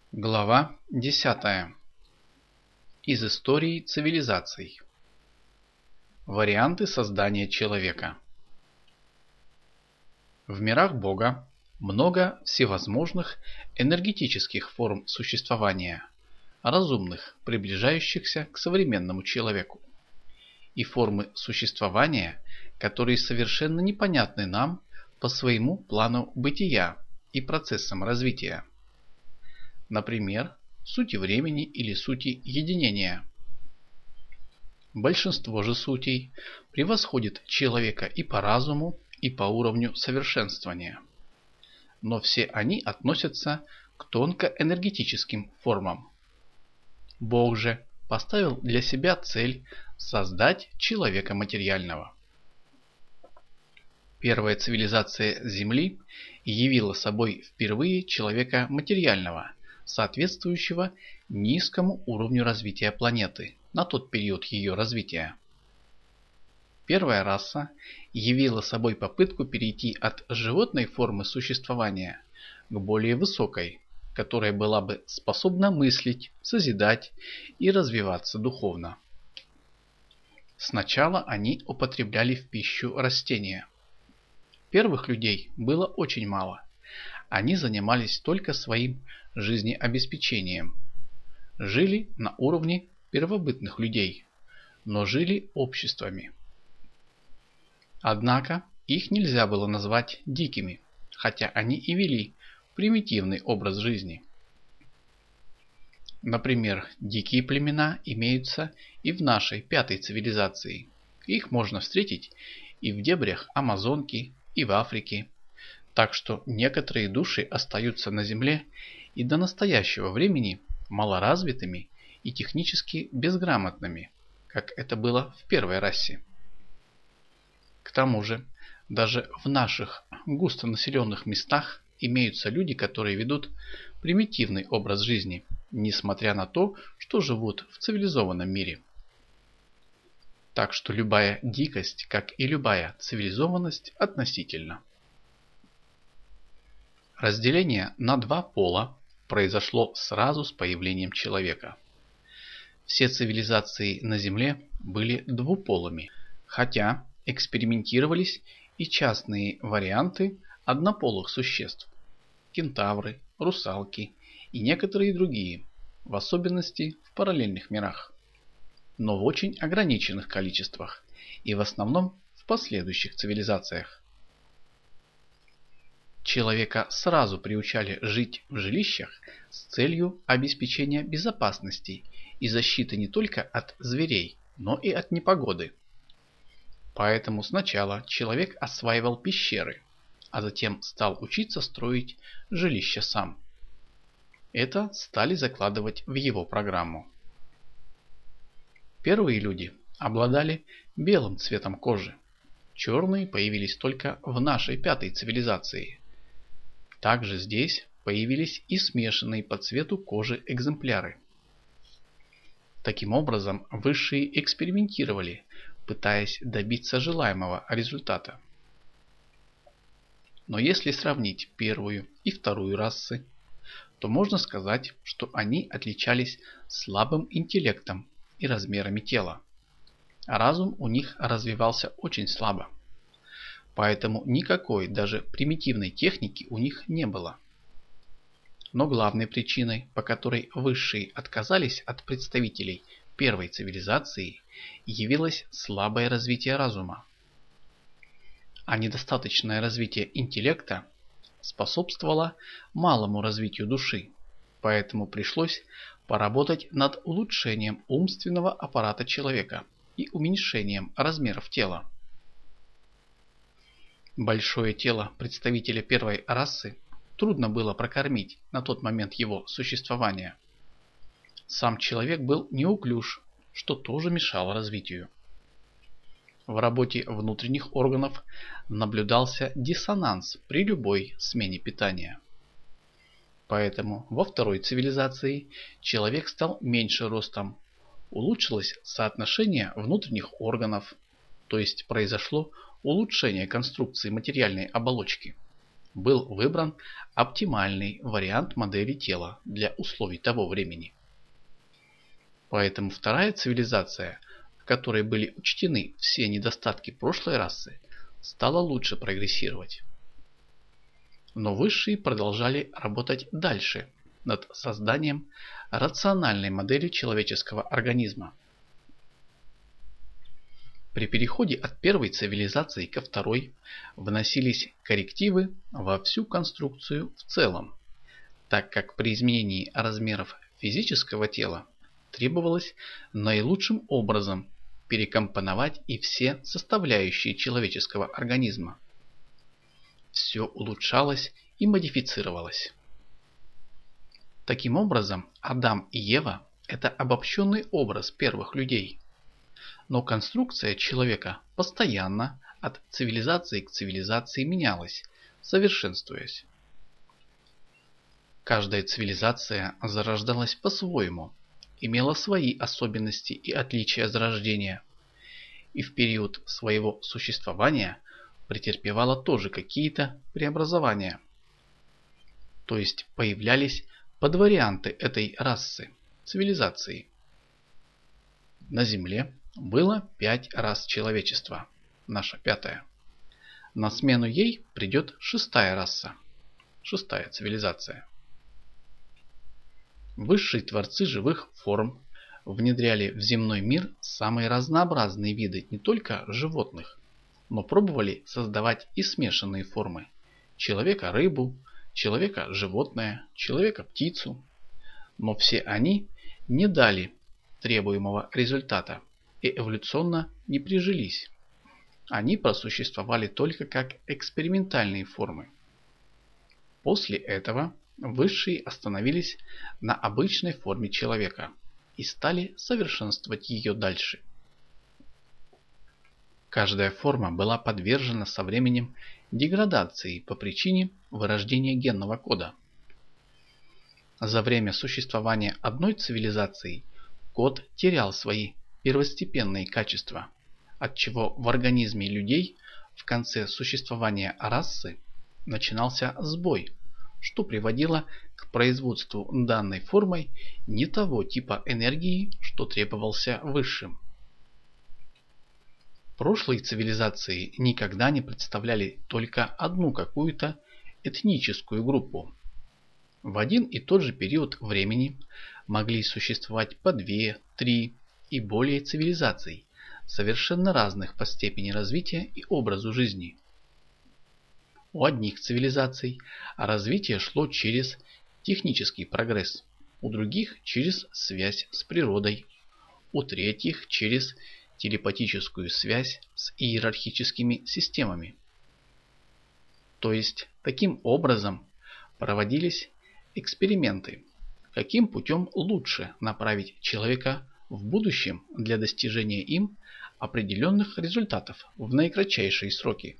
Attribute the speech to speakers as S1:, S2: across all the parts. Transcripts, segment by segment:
S1: Глава 10. Из истории цивилизаций. Варианты создания человека. В мирах Бога много всевозможных энергетических форм существования, разумных, приближающихся к современному человеку, и формы существования, которые совершенно непонятны нам по своему плану бытия и процессам развития. Например, сути времени или сути единения. Большинство же сутей превосходит человека и по разуму, и по уровню совершенствования. Но все они относятся к тонкоэнергетическим формам. Бог же поставил для себя цель создать человека материального. Первая цивилизация Земли явила собой впервые человека материального, соответствующего низкому уровню развития планеты на тот период ее развития. Первая раса явила собой попытку перейти от животной формы существования к более высокой, которая была бы способна мыслить, созидать и развиваться духовно. Сначала они употребляли в пищу растения. Первых людей было очень мало. Они занимались только своим жизнеобеспечением. Жили на уровне первобытных людей, но жили обществами. Однако их нельзя было назвать дикими, хотя они и вели примитивный образ жизни. Например, дикие племена имеются и в нашей пятой цивилизации. Их можно встретить и в дебрях Амазонки, и в Африке. Так что некоторые души остаются на Земле и до настоящего времени малоразвитыми и технически безграмотными, как это было в первой расе. К тому же, даже в наших густонаселенных местах имеются люди, которые ведут примитивный образ жизни, несмотря на то, что живут в цивилизованном мире. Так что любая дикость, как и любая цивилизованность, относительна. Разделение на два пола произошло сразу с появлением человека. Все цивилизации на Земле были двуполыми, хотя экспериментировались и частные варианты однополых существ – кентавры, русалки и некоторые другие, в особенности в параллельных мирах, но в очень ограниченных количествах и в основном в последующих цивилизациях. Человека сразу приучали жить в жилищах с целью обеспечения безопасности и защиты не только от зверей, но и от непогоды. Поэтому сначала человек осваивал пещеры, а затем стал учиться строить жилища сам. Это стали закладывать в его программу. Первые люди обладали белым цветом кожи. Черные появились только в нашей пятой цивилизации. Также здесь появились и смешанные по цвету кожи экземпляры. Таким образом, высшие экспериментировали, пытаясь добиться желаемого результата. Но если сравнить первую и вторую расы, то можно сказать, что они отличались слабым интеллектом и размерами тела. Разум у них развивался очень слабо. Поэтому никакой даже примитивной техники у них не было. Но главной причиной, по которой высшие отказались от представителей первой цивилизации, явилось слабое развитие разума. А недостаточное развитие интеллекта способствовало малому развитию души, поэтому пришлось поработать над улучшением умственного аппарата человека и уменьшением размеров тела. Большое тело представителя первой расы трудно было прокормить на тот момент его существования. Сам человек был неуклюж, что тоже мешало развитию. В работе внутренних органов наблюдался диссонанс при любой смене питания. Поэтому во второй цивилизации человек стал меньше ростом, улучшилось соотношение внутренних органов, то есть произошло улучшение конструкции материальной оболочки. был выбран оптимальный вариант модели тела для условий того времени. Поэтому вторая цивилизация, в которой были учтены все недостатки прошлой расы, стала лучше прогрессировать. Но высшие продолжали работать дальше над созданием рациональной модели человеческого организма. При переходе от первой цивилизации ко второй вносились коррективы во всю конструкцию в целом, так как при изменении размеров физического тела требовалось наилучшим образом перекомпоновать и все составляющие человеческого организма. Все улучшалось и модифицировалось. Таким образом, Адам и Ева – это обобщенный образ первых людей. Но конструкция человека постоянно от цивилизации к цивилизации менялась, совершенствуясь. Каждая цивилизация зарождалась по-своему, имела свои особенности и отличия зарождения, и в период своего существования претерпевала тоже какие-то преобразования. То есть появлялись подварианты этой расы, цивилизации. На Земле было 5 рас человечества, наша 5-я. На смену ей придет 6-я раса, 6-я цивилизация. Высшие творцы живых форм внедряли в земной мир самые разнообразные виды не только животных, но пробовали создавать и смешанные формы – человека-рыбу, человека-животное, человека-птицу. Но все они не дали требуемого результата и эволюционно не прижились. Они просуществовали только как экспериментальные формы. После этого высшие остановились на обычной форме человека и стали совершенствовать ее дальше. Каждая форма была подвержена со временем деградации по причине вырождения генного кода. За время существования одной цивилизации код терял свои первостепенные качества, отчего в организме людей в конце существования расы начинался сбой, что приводило к производству данной формой не того типа энергии, что требовался высшим. Прошлые цивилизации никогда не представляли только одну какую-то этническую группу. В один и тот же период времени могли существовать по 2, 3 и более цивилизаций, совершенно разных по степени развития и образу жизни. У одних цивилизаций развитие шло через технический прогресс, у других через связь с природой, у третьих через телепатическую связь с иерархическими системами. То есть таким образом проводились эксперименты, каким путем лучше направить человека в будущем для достижения им определенных результатов в наикратчайшие сроки.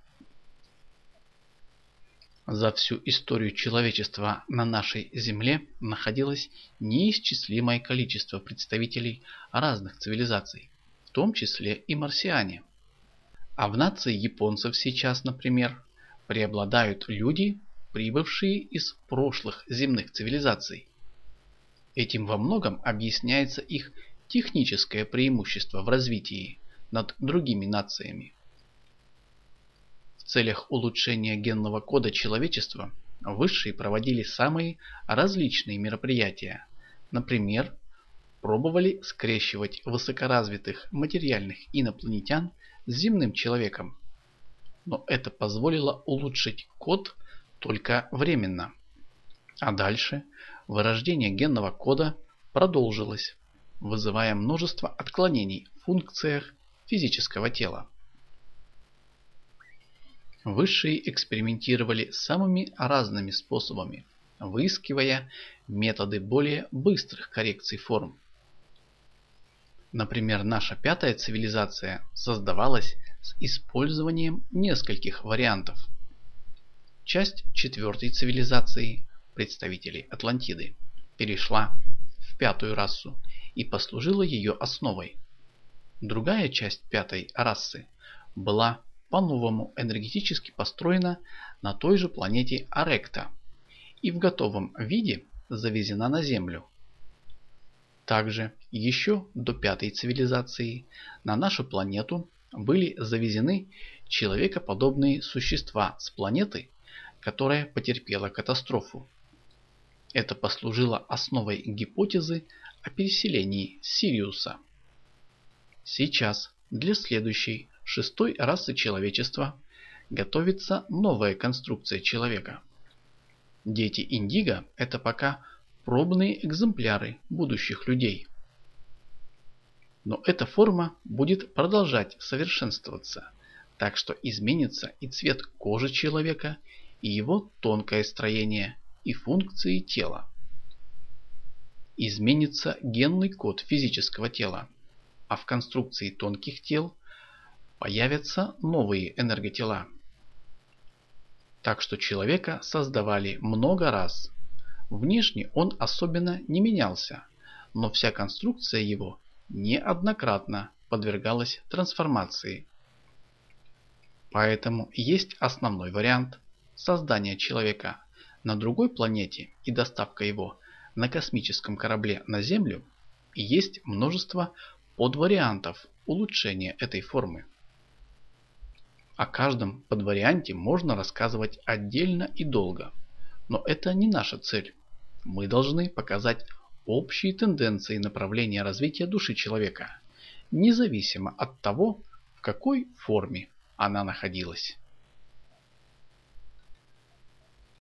S1: За всю историю человечества на нашей Земле находилось неисчислимое количество представителей разных цивилизаций, в том числе и марсиане. А в нации японцев сейчас, например, преобладают люди, прибывшие из прошлых земных цивилизаций. Этим во многом объясняется их техническое преимущество в развитии над другими нациями. В целях улучшения генного кода человечества высшие проводили самые различные мероприятия. Например, пробовали скрещивать высокоразвитых материальных инопланетян с земным человеком. Но это позволило улучшить код только временно. А дальше вырождение генного кода продолжилось, вызывая множество отклонений в функциях физического тела. Высшие экспериментировали самыми разными способами, выискивая методы более быстрых коррекций форм. Например, наша 5-я цивилизация создавалась с использованием нескольких вариантов. Часть 4-й цивилизации, представителей Атлантиды, перешла в 5-ю расу и послужила ее основой. Другая часть 5-й расы была по-новому энергетически построена на той же планете Аректа и в готовом виде завезена на Землю. Также еще до пятой цивилизации на нашу планету были завезены человекоподобные существа с планеты, которая потерпела катастрофу. Это послужило основой гипотезы о переселении Сириуса. Сейчас для следующей, шестой расы человечества готовится новая конструкция человека. Дети Индиго – это пока пробные экземпляры будущих людей. Но эта форма будет продолжать совершенствоваться, так что изменится и цвет кожи человека, и его тонкое строение, и функции тела. Изменится генный код физического тела, а в конструкции тонких тел появятся новые энерготела. Так что человека создавали много раз. Внешне он особенно не менялся, но вся конструкция его неоднократно подвергалась трансформации. Поэтому есть основной вариант создания человека на другой планете и доставка его на космическом корабле на Землю, и есть множество подвариантов улучшения этой формы. О каждом подварианте можно рассказывать отдельно и долго, но это не наша цель. Мы должны показать общие тенденции направления развития души человека, независимо от того, в какой форме она находилась.